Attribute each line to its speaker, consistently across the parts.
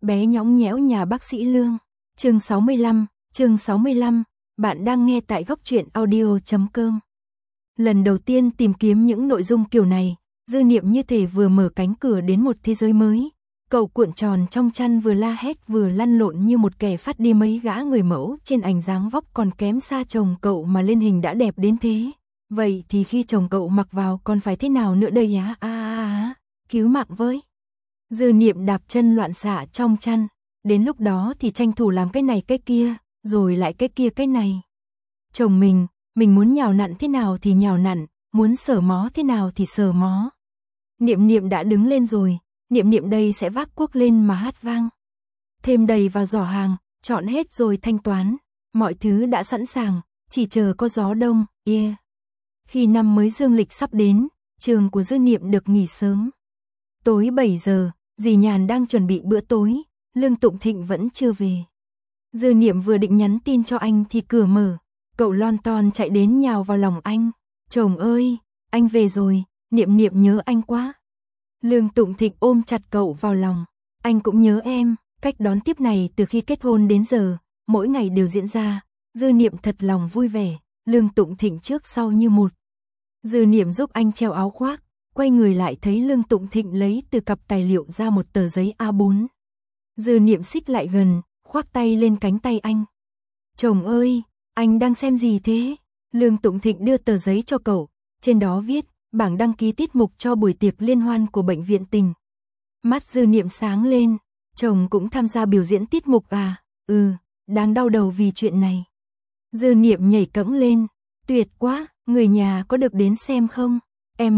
Speaker 1: Bé nhõng nhẽo nhà bác sĩ Lương. Chương 65, bạn đang nghe tại góc truyện audio.com. Lần đầu tiên tìm kiếm những nội dung kiểu này, Dư Niệm như thể vừa mở cánh cửa đến một thế giới mới. Cậu cuộn tròn trong chăn vừa la hét vừa lăn lộn như một kẻ phát đi mấy gã người mẫu trên ảnh dáng vóc còn kém xa chồng cậu mà lên hình đã đẹp đến thế. Vậy thì khi chồng cậu mặc vào còn phải thế nào nữa đây á? Cứu mạng với. Dư Niệm đạp chân loạn xạ trong chăn, đến lúc đó thì tranh thủ làm cái này cái kia, rồi lại cái kia cái này. Chồng mình muốn nhào nặn thế nào thì nhào nặn, muốn sờ mó thế nào thì sờ mó. Niệm đã đứng lên rồi, Niệm đây sẽ vác cuốc lên mà hát vang. Thêm đầy vào giỏ hàng, chọn hết rồi thanh toán, mọi thứ đã sẵn sàng, chỉ chờ có gió đông, Khi năm mới dương lịch sắp đến, trường của Dư Niệm được nghỉ sớm. Tối 7 giờ, dì Nhàn đang chuẩn bị bữa tối, Lương Tụng Thịnh vẫn chưa về. Dư Niệm vừa định nhắn tin cho anh thì cửa mở, cậu lon ton chạy đến nhào vào lòng anh. Chồng ơi, anh về rồi, Niệm nhớ anh quá. Lương Tụng Thịnh ôm chặt cậu vào lòng. Anh cũng nhớ em, cách đón tiếp này từ khi kết hôn đến giờ, mỗi ngày đều diễn ra. Dư Niệm thật lòng vui vẻ, Lương Tụng Thịnh trước sau như một. Dư Niệm giúp anh treo áo khoác, quay người lại thấy Lương Tụng Thịnh lấy từ cặp tài liệu ra một tờ giấy A4. Dư Niệm xích lại gần, khoác tay lên cánh tay anh. Chồng ơi, anh đang xem gì thế? Lương Tụng Thịnh đưa tờ giấy cho cậu, trên đó viết, bảng đăng ký tiết mục cho buổi tiệc liên hoan của bệnh viện Tình. Mắt Dư Niệm sáng lên, chồng cũng tham gia biểu diễn tiết mục à? Đang đau đầu vì chuyện này. Dư Niệm nhảy cẫng lên, tuyệt quá, người nhà có được đến xem không? Em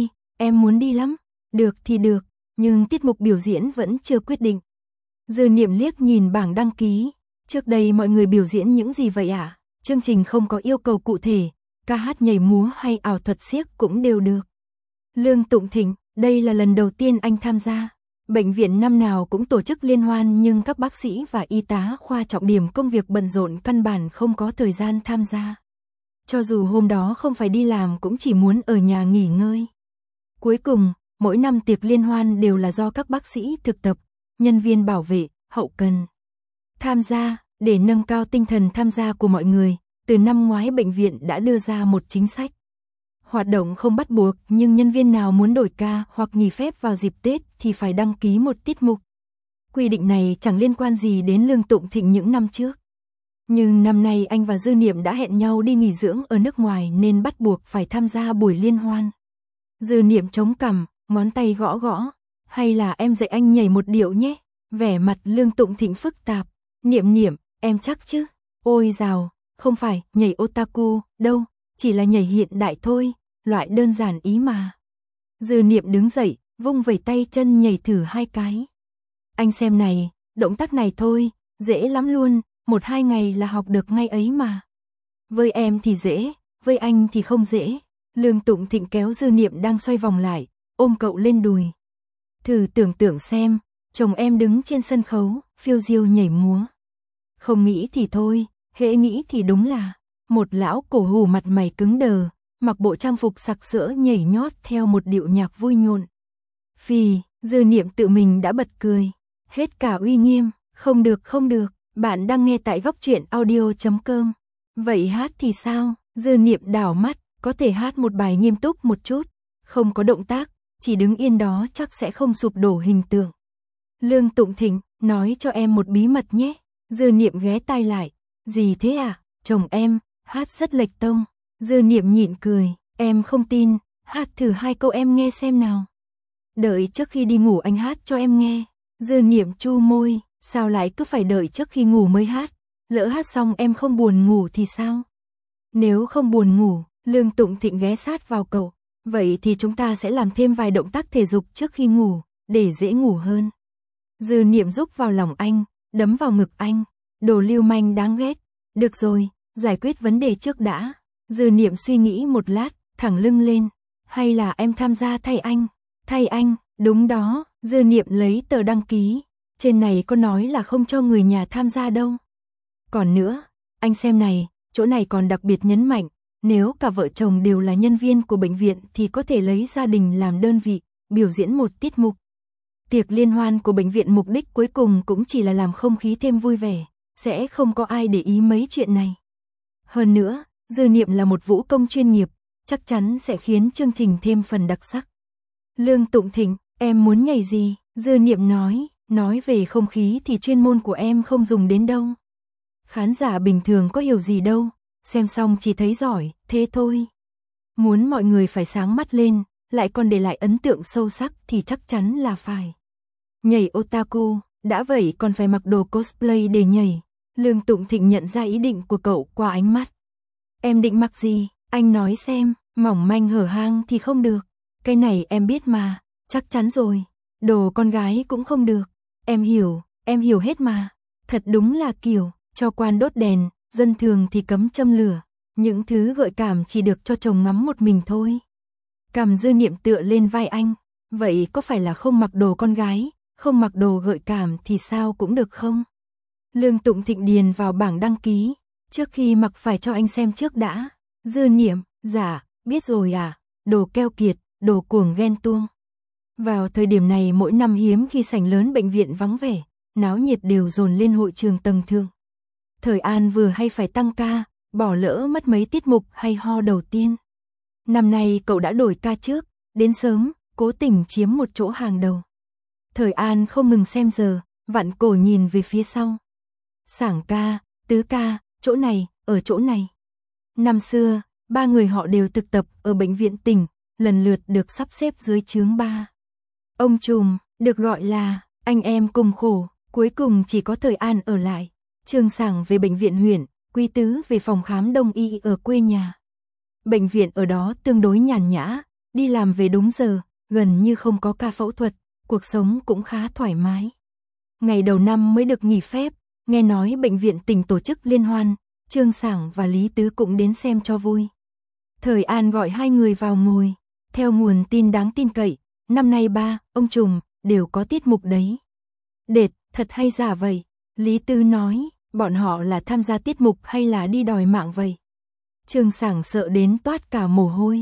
Speaker 1: muốn đi lắm. Được thì được, nhưng tiết mục biểu diễn vẫn chưa quyết định. Dư Niệm liếc nhìn bảng đăng ký, trước đây mọi người biểu diễn những gì vậy ạ? Chương trình không có yêu cầu cụ thể, ca hát nhảy múa hay ảo thuật xiếc cũng đều được. Lương Tụng Thịnh, đây là lần đầu tiên anh tham gia. Bệnh viện năm nào cũng tổ chức liên hoan nhưng các bác sĩ và y tá khoa trọng điểm công việc bận rộn căn bản không có thời gian tham gia. Cho dù hôm đó không phải đi làm cũng chỉ muốn ở nhà nghỉ ngơi. Cuối cùng, mỗi năm tiệc liên hoan đều là do các bác sĩ thực tập, nhân viên bảo vệ, hậu cần tham gia. Để nâng cao tinh thần tham gia của mọi người, từ năm ngoái bệnh viện đã đưa ra một chính sách. Hoạt động không bắt buộc nhưng nhân viên nào muốn đổi ca hoặc nghỉ phép vào dịp Tết thì phải đăng ký một tiết mục. Quy định này chẳng liên quan gì đến Lương Tụng Thịnh những năm trước. Nhưng năm nay anh và Dư Niệm đã hẹn nhau đi nghỉ dưỡng ở nước ngoài nên bắt buộc phải tham gia buổi liên hoan. Dư Niệm chống cằm, ngón tay gõ, hay là em dạy anh nhảy một điệu nhé? Vẻ mặt Lương Tụng Thịnh phức tạp. Niệm, em chắc chứ? Ôi dào, không phải nhảy otaku, đâu, chỉ là nhảy hiện đại thôi, loại đơn giản ý mà. Dư Niệm đứng dậy, vung vẩy tay chân nhảy thử 2 cái. Anh xem này, động tác này thôi, dễ lắm luôn, 1-2 ngày là học được ngay ấy mà. Với em thì dễ, với anh thì không dễ. Lương Tụng Thịnh kéo Dư Niệm đang xoay vòng lại, ôm cậu lên đùi. Thử tưởng tượng xem, chồng em đứng trên sân khấu, phiêu diêu nhảy múa. Không nghĩ thì thôi, hễ nghĩ thì đúng là một lão cổ hủ mặt mày cứng đờ, mặc bộ trang phục sặc sỡ nhảy nhót theo một điệu nhạc vui nhộn. Phì, Dư Niệm tự mình đã bật cười, hết cả uy nghiêm, không được, bạn đang nghe tại góc truyện audio.com. Vậy hát thì sao? Dư Niệm đảo mắt, có thể hát một bài nghiêm túc một chút, không có động tác, chỉ đứng yên đó chắc sẽ không sụp đổ hình tượng. Lương Tụng Thịnh, nói cho em một bí mật nhé. Dư Niệm ghé tai lại, gì thế à? Chồng em, hát rất lệch tông. Dư Niệm nhịn cười, em không tin, hát thử 2 câu em nghe xem nào. Đợi trước khi đi ngủ anh hát cho em nghe. Dư Niệm chu môi, sao lại cứ phải đợi trước khi ngủ mới hát? Lỡ hát xong em không buồn ngủ thì sao? Nếu không buồn ngủ, Lương Tụng Thịnh ghé sát vào cậu, vậy thì chúng ta sẽ làm thêm vài động tác thể dục trước khi ngủ, để dễ ngủ hơn. Dư Niệm rúc vào lòng anh, đấm vào ngực anh, đồ lưu manh đáng ghét. Được rồi, giải quyết vấn đề trước đã. Dư Niệm suy nghĩ một lát, thẳng lưng lên. Hay là em tham gia thay anh? Thay anh, đúng đó. Dư Niệm lấy tờ đăng ký, trên này có nói là không cho người nhà tham gia đâu. Còn nữa, anh xem này, chỗ này còn đặc biệt nhấn mạnh, nếu cả vợ chồng đều là nhân viên của bệnh viện thì có thể lấy gia đình làm đơn vị, biểu diễn một tiết mục. Tiệc liên hoan của bệnh viện mục đích cuối cùng cũng chỉ là làm không khí thêm vui vẻ, sẽ không có ai để ý mấy chuyện này. Hơn nữa, Dư Niệm là một vũ công chuyên nghiệp, chắc chắn sẽ khiến chương trình thêm phần đặc sắc. Lương Tụng Thịnh, em muốn nhảy gì? Dư Niệm nói về không khí thì chuyên môn của em không dùng đến đâu. Khán giả bình thường có hiểu gì đâu, xem xong chỉ thấy giỏi, thế thôi. Muốn mọi người phải sáng mắt lên, lại còn để lại ấn tượng sâu sắc thì chắc chắn là phải nhảy otaku, đã vậy còn phải mặc đồ cosplay để nhảy. Lương Tụng Thịnh nhận ra ý định của cậu qua ánh mắt. Em định mặc gì? Anh nói xem, mỏng manh hở hang thì không được. Cái này em biết mà, chắc chắn rồi. Đồ con gái cũng không được. Em hiểu hết mà. Thật đúng là kiểu, cho quan đốt đèn, dân thường thì cấm châm lửa. Những thứ gợi cảm chỉ được cho chồng ngắm một mình thôi. Cằm Dư Niệm tựa lên vai anh. Vậy có phải là không mặc đồ con gái, không mặc đồ gợi cảm thì sao cũng được không? Lương Tụng Thịnh điền vào bảng đăng ký. Trước khi mặc phải cho anh xem trước đã. Dư Niệm, dạ, biết rồi à, đồ keo kiệt, đồ cuồng ghen tuông. Vào thời điểm này mỗi năm hiếm khi sảnh lớn bệnh viện vắng vẻ, náo nhiệt đều dồn lên hội trường tầng thượng. Thời An vừa hay phải tăng ca, bỏ lỡ mất mấy tiết mục hay ho đầu tiên. Năm nay cậu đã đổi ca trước, đến sớm, cố tình chiếm một chỗ hàng đầu. Thời An không ngừng xem giờ, vặn cổ nhìn về phía sau. Sảng ca, tứ ca, chỗ này, ở chỗ này. Năm xưa, ba người họ đều thực tập ở bệnh viện tỉnh, lần lượt được sắp xếp dưới chướng 3. Ông trùm, được gọi là anh em cùng khổ, cuối cùng chỉ có Thời An ở lại. Trương Sảng về bệnh viện huyện, Quý Tứ về phòng khám đông y ở quê nhà. Bệnh viện ở đó tương đối nhàn nhã, đi làm về đúng giờ, gần như không có ca phẫu thuật, cuộc sống cũng khá thoải mái. Ngày đầu năm mới được nghỉ phép, nghe nói bệnh viện tỉnh tổ chức liên hoan, Trương Sảng và Lý Tứ cũng đến xem cho vui. Thời An gọi hai người vào ngồi, theo nguồn tin đáng tin cậy, năm nay ba, ông trùm, đều có tiết mục đấy. Đệt, thật hay giả vậy? Lý Tứ nói, bọn họ là tham gia tiết mục hay là đi đòi mạng vậy? Trương Sảng sợ đến toát cả mồ hôi.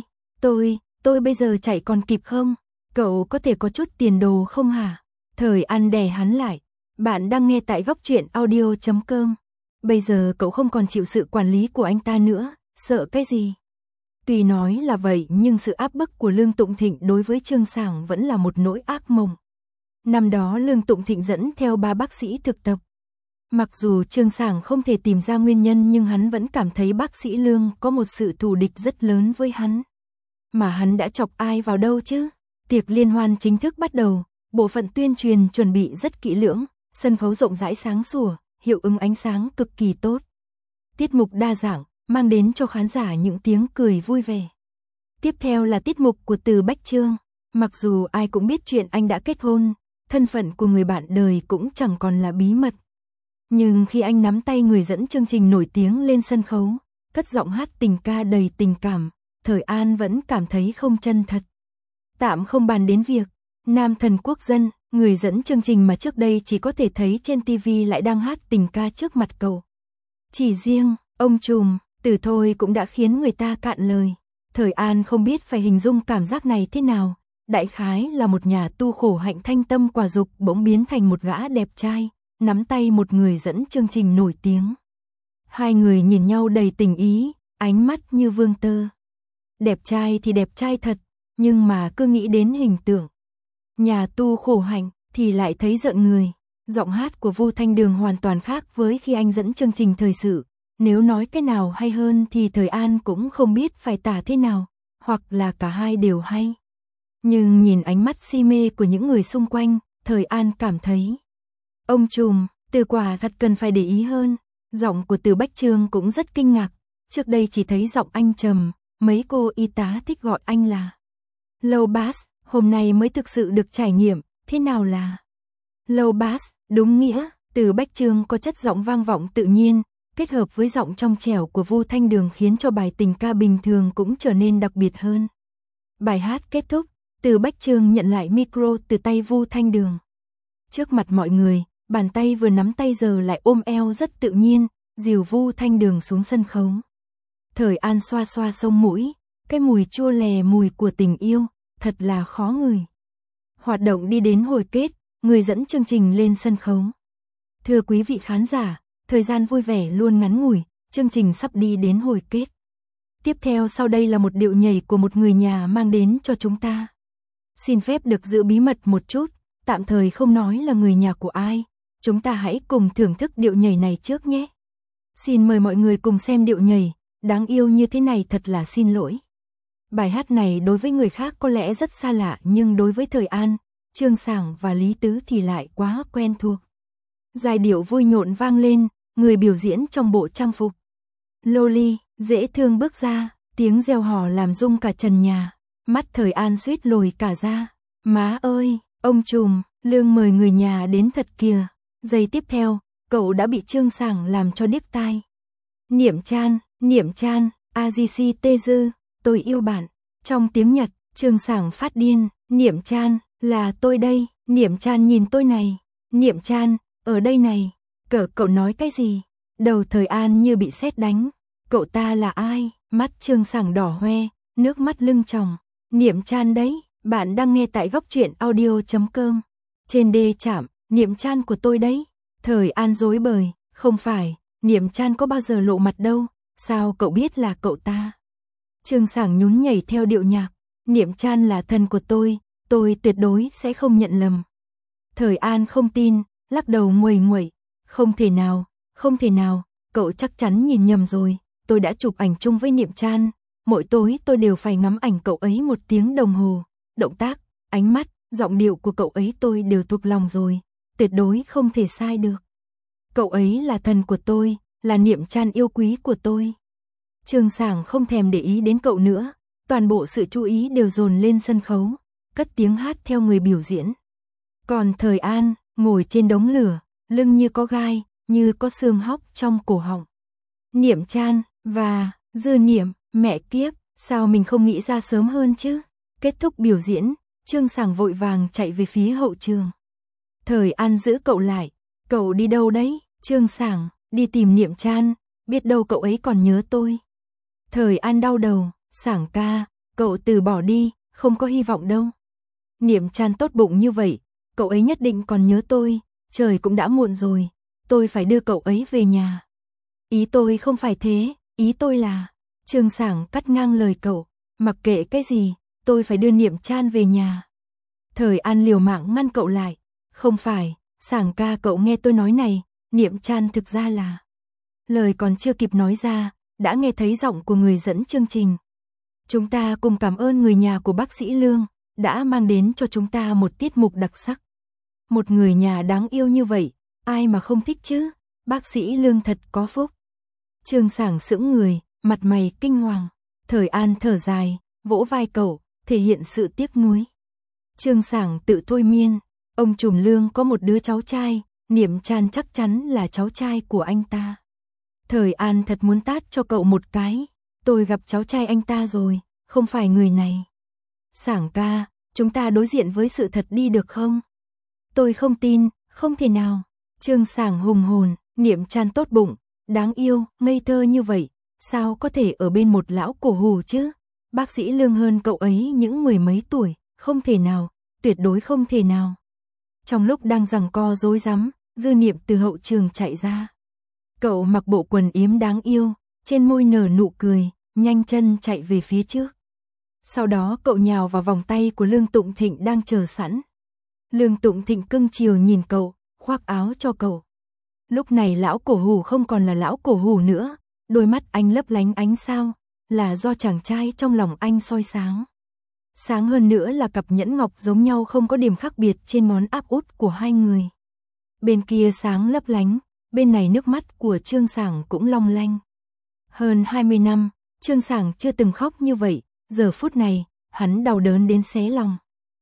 Speaker 1: Tôi bây giờ chạy còn kịp không? Cậu có thể có chút tiền đồ không hả? Thời An đè hắn lại. Bạn đang nghe tại góc truyện audio.com. Bây giờ cậu không còn chịu sự quản lý của anh ta nữa, sợ cái gì? Tuy nói là vậy nhưng sự áp bức của Lương Tụng Thịnh đối với Trương Sảng vẫn là một nỗi ác mộng. Năm đó Lương Tụng Thịnh dẫn theo 3 bác sĩ thực tập. Mặc dù Trương Sảng không thể tìm ra nguyên nhân nhưng hắn vẫn cảm thấy bác sĩ Lương có một sự thù địch rất lớn với hắn. Mà hắn đã chọc ai vào đâu chứ? Tiệc liên hoan chính thức bắt đầu, bộ phận tuyên truyền chuẩn bị rất kỹ lưỡng, sân khấu rộng rãi sáng sủa, hiệu ứng ánh sáng cực kỳ tốt. Tiết mục đa dạng, mang đến cho khán giả những tiếng cười vui vẻ. Tiếp theo là tiết mục của Từ Bách Chương. Mặc dù ai cũng biết chuyện anh đã kết hôn, thân phận của người bạn đời cũng chẳng còn là bí mật. Nhưng khi anh nắm tay người dẫn chương trình nổi tiếng lên sân khấu, cất giọng hát tình ca đầy tình cảm, Thời An vẫn cảm thấy không chân thật. Tạm không bàn đến việc, nam thần quốc dân, người dẫn chương trình mà trước đây chỉ có thể thấy trên TV lại đang hát tình ca trước mặt cậu. Chỉ riêng, ông trùm, từ thôi cũng đã khiến người ta cạn lời. Thời An không biết phải hình dung cảm giác này thế nào, đại khái là một nhà tu khổ hạnh thanh tâm quả dục bỗng biến thành một gã đẹp trai, nắm tay một người dẫn chương trình nổi tiếng. Hai người nhìn nhau đầy tình ý, ánh mắt như vương tơ. Đẹp trai thì đẹp trai thật, nhưng mà cứ nghĩ đến hình tượng nhà tu khổ hạnh thì lại thấy giận người. Giọng hát của Vu Thanh Đường hoàn toàn khác với khi anh dẫn chương trình thời sự. Nếu nói cái nào hay hơn thì Thời An cũng không biết phải tả thế nào, hoặc là cả hai đều hay. Nhưng nhìn ánh mắt si mê của những người xung quanh, Thời An cảm thấy ông trùm, Từ quả thật cần phải để ý hơn. Giọng của Từ Bách Chương cũng rất kinh ngạc, trước đây chỉ thấy giọng anh trầm, mấy cô y tá thích gọi anh là low bass, hôm nay mới thực sự được trải nghiệm, thế nào là low bass, đúng nghĩa, Từ Bách Chương có chất giọng vang vọng tự nhiên, kết hợp với giọng trong trẻo của Vu Thanh Đường khiến cho bài tình ca bình thường cũng trở nên đặc biệt hơn. Bài hát kết thúc, Từ Bách Chương nhận lại micro từ tay Vu Thanh Đường. Trước mặt mọi người, bàn tay vừa nắm tay giờ lại ôm eo rất tự nhiên, dìu Vu Thanh Đường xuống sân khấu. Thời An xoa xoa sống mũi, cái mùi chua lè mùi của tình yêu, thật là khó ngửi. Hoạt động đi đến hồi kết, người dẫn chương trình lên sân khấu. Thưa quý vị khán giả, thời gian vui vẻ luôn ngắn ngủi, chương trình sắp đi đến hồi kết. Tiếp theo sau đây là một điệu nhảy của một người nhà mang đến cho chúng ta. Xin phép được giữ bí mật một chút, tạm thời không nói là người nhà của ai. Chúng ta hãy cùng thưởng thức điệu nhảy này trước nhé. Xin mời mọi người cùng xem điệu nhảy, đáng yêu như thế này thật là xin lỗi. Bài hát này đối với người khác có lẽ rất xa lạ nhưng đối với Thời An, Trương Sảng và Lý Tứ thì lại quá quen thuộc. Giai điệu vui nhộn vang lên, người biểu diễn trong bộ trang phục loli, dễ thương bước ra, tiếng reo hò làm rung cả trần nhà. Mắt Thời An suýt lồi cả ra. Má ơi, ông trùm, Lương mời người nhà đến thật kìa. Giây tiếp theo, cậu đã bị Trương Sảng làm cho điếc tai. Niệm Chan, AGC Tê Dư, tôi yêu bạn. Trong tiếng Nhật, Trương Sảng phát điên, Niệm Chan, là tôi đây, Niệm Chan nhìn tôi này, Niệm Chan, ở đây này, cậu nói cái gì? Đầu Thời An như bị sét đánh, cậu ta là ai? Mắt Trương Sảng đỏ hoe, nước mắt lưng tròng, Niệm Chan đấy, bạn đang nghe tại góc truyện audio.com. Trên đê chạm, Niệm Chan của tôi đấy. Thời An rối bời, không phải, Niệm Chan có bao giờ lộ mặt đâu, sao cậu biết là cậu ta? Trương Sảng nhún nhảy theo điệu nhạc, Niệm Chan là thân của tôi tuyệt đối sẽ không nhận lầm. Thời An không tin, lắc đầu nguầy nguậy, không thể nào, cậu chắc chắn nhìn nhầm rồi, tôi đã chụp ảnh chung với Niệm Chan, mỗi tối tôi đều phải ngắm ảnh cậu ấy 1 tiếng đồng hồ, động tác, ánh mắt, giọng điệu của cậu ấy tôi đều thuộc lòng rồi, tuyệt đối không thể sai được. Cậu ấy là thần của tôi, là Niệm Chan yêu quý của tôi. Trương Sảng không thèm để ý đến cậu nữa, toàn bộ sự chú ý đều dồn lên sân khấu, cất tiếng hát theo người biểu diễn. Còn Thời An, ngồi trên đống lửa, lưng như có gai, như có xương hóc trong cổ họng. Niệm Chan, và, Dư Niệm, mẹ kiếp, sao mình không nghĩ ra sớm hơn chứ? Kết thúc biểu diễn, Trương Sảng vội vàng chạy về phía hậu trường. Thời An giữ cậu lại, cậu đi đâu đấy? Trương Sảng, đi tìm Niệm Chan, biết đâu cậu ấy còn nhớ tôi. Thời An đau đầu, Sảng ca, cậu từ bỏ đi, không có hy vọng đâu. Niệm Chan tốt bụng như vậy, cậu ấy nhất định còn nhớ tôi, trời cũng đã muộn rồi, tôi phải đưa cậu ấy về nhà. Ý tôi không phải thế, ý tôi là... Trương Sảng cắt ngang lời cậu, mặc kệ cái gì, tôi phải đưa Niệm Chan về nhà. Thời An liều mạng ngăn cậu lại, không phải, Sảng ca cậu nghe tôi nói này, Niệm Chan thực ra là... Lời còn chưa kịp nói ra, đã nghe thấy giọng của người dẫn chương trình. Chúng ta cùng cảm ơn người nhà của bác sĩ Lương, đã mang đến cho chúng ta một tiết mục đặc sắc. Một người nhà đáng yêu như vậy, ai mà không thích chứ, bác sĩ Lương thật có phúc. Trương Sảng sững người, mặt mày kinh hoàng, Thời An thở dài, vỗ vai cậu, thể hiện sự tiếc nuối. Trương Sảng tự thôi miên, ông trùm Lương có một đứa cháu trai, Niệm Chan chắc chắn là cháu trai của anh ta. Thời An thật muốn tát cho cậu một cái, tôi gặp cháu trai anh ta rồi, không phải người này. Sảng ca, chúng ta đối diện với sự thật đi được không? Tôi không tin, không thể nào. Trương Sảng hùng hồn, Niệm Chan tốt bụng, đáng yêu, ngây thơ như vậy, sao có thể ở bên một lão cổ hủ chứ? Bác sĩ Lương hơn cậu ấy những 10 mấy tuổi, không thể nào, tuyệt đối không thể nào. Trong lúc đang giằng co rối rắm, Dư Niệm từ hậu trường chạy ra. Cậu mặc bộ quần yếm đáng yêu, trên môi nở nụ cười, nhanh chân chạy về phía trước. Sau đó cậu nhào vào vòng tay của Lương Tụng Thịnh đang chờ sẵn. Lương Tụng Thịnh cưng chiều nhìn cậu, khoác áo cho cậu. Lúc này lão cổ hủ không còn là lão cổ hủ nữa, đôi mắt anh lấp lánh ánh sao, là do chàng trai trong lòng anh soi sáng. Sáng hơn nữa là cặp nhẫn ngọc giống nhau không có điểm khác biệt trên ngón áp út của hai người. Bên kia sáng lấp lánh, bên này nước mắt của Trương Sảng cũng long lanh. Hơn 20 năm, Trương Sảng chưa từng khóc như vậy, giờ phút này, hắn đau đớn đến xé lòng.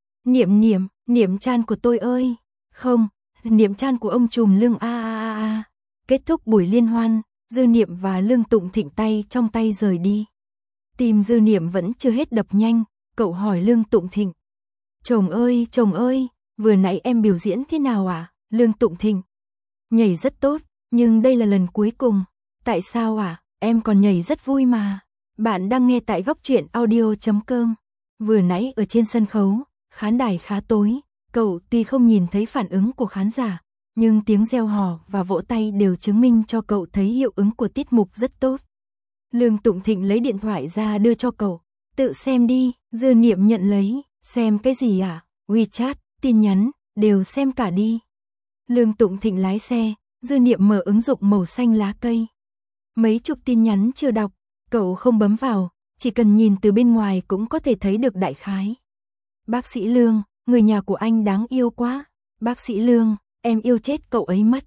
Speaker 1: Niệm Chan của tôi ơi, không, Niệm Chan của ông trùm Lương a. Kết thúc buổi liên hoan, Dư Niệm và Lương Tụng Thịnh tay trong tay rời đi. Tim Dư Niệm vẫn chưa hết đập nhanh, cậu hỏi Lương Tụng Thịnh. Chồng ơi, vừa nãy em biểu diễn thế nào ạ? Lương Tụng Thịnh. Nhảy rất tốt, nhưng đây là lần cuối cùng. Tại sao ạ? Em còn nhảy rất vui mà. Bạn đang nghe tại góc truyện audio.com. Vừa nãy ở trên sân khấu, khán đài khá tối, Cậu tuy không nhìn thấy phản ứng của khán giả, nhưng tiếng reo hò và vỗ tay đều chứng minh cho cậu thấy hiệu ứng của tiết mục rất tốt. Lương Tụng Thịnh lấy điện thoại ra đưa cho cậu. Tự xem đi, Dư Niệm nhận lấy. Xem cái gì à? WeChat, tin nhắn, đều xem cả đi. Lương Tụng Thịnh lái xe, Dư Niệm mở ứng dụng màu xanh lá cây. Mấy chục tin nhắn chưa đọc, cậu không bấm vào, chỉ cần nhìn từ bên ngoài cũng có thể thấy được đại khái. Bác sĩ Lương, người nhà của anh đáng yêu quá. Bác sĩ Lương, em yêu chết cậu ấy mất.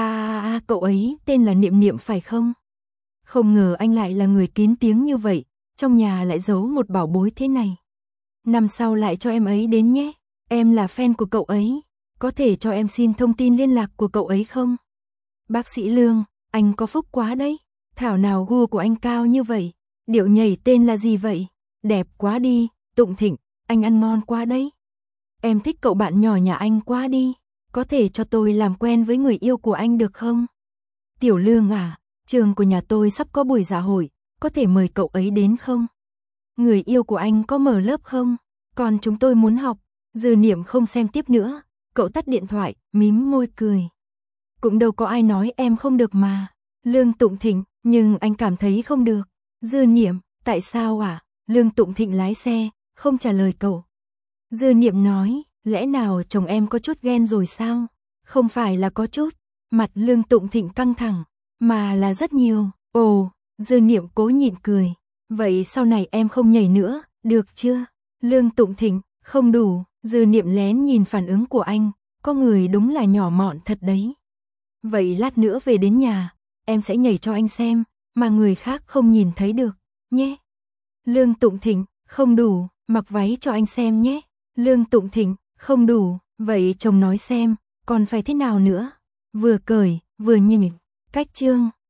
Speaker 1: Cậu ấy tên là Niệm Niệm phải không? Không ngờ anh lại là người kín tiếng như vậy, trong nhà lại giấu một bảo bối thế này. Năm sau lại cho em ấy đến nhé, em là fan của cậu ấy, có thể cho em xin thông tin liên lạc của cậu ấy không? Bác sĩ Lương, anh có phúc quá đấy, thảo nào gu của anh cao như vậy, điệu nhảy tên là gì vậy? Đẹp quá đi, Tụng Thịnh, anh ăn ngon quá đấy. Em thích cậu bạn nhỏ nhà anh quá đi, có thể cho tôi làm quen với người yêu của anh được không? Tiểu Lương à, trường của nhà tôi sắp có buổi dạ hội, có thể mời cậu ấy đến không? Người yêu của anh có mở lớp không? Còn chúng tôi muốn học. Dư Niệm không xem tiếp nữa, cậu tắt điện thoại, mím môi cười. Cũng đâu có ai nói em không được mà. Lương Tụng Thịnh, nhưng anh cảm thấy không được. Dư Niệm, tại sao à? Lương Tụng Thịnh lái xe, không trả lời cậu. Dư Niệm nói, lẽ nào chồng em có chút ghen rồi sao? Không phải là có chút. Mặt Lương Tụng Thịnh căng thẳng, mà là rất nhiều. Ồ, Dư Niệm cố nhịn cười. Vậy sau này em không nhảy nữa, được chưa? Lương Tụng Thịnh, không đủ. Dư Niệm lén nhìn phản ứng của anh, có người đúng là nhỏ mọn thật đấy. Vậy lát nữa về đến nhà, em sẽ nhảy cho anh xem, mà người khác không nhìn thấy được, nhé. Lương Tụng Thịnh, không đủ, mặc váy cho anh xem nhé. Lương Tụng Thịnh, không đủ, vậy chồng nói xem, còn phải thế nào nữa? Vừa cởi, vừa nhỉnh, cách chương.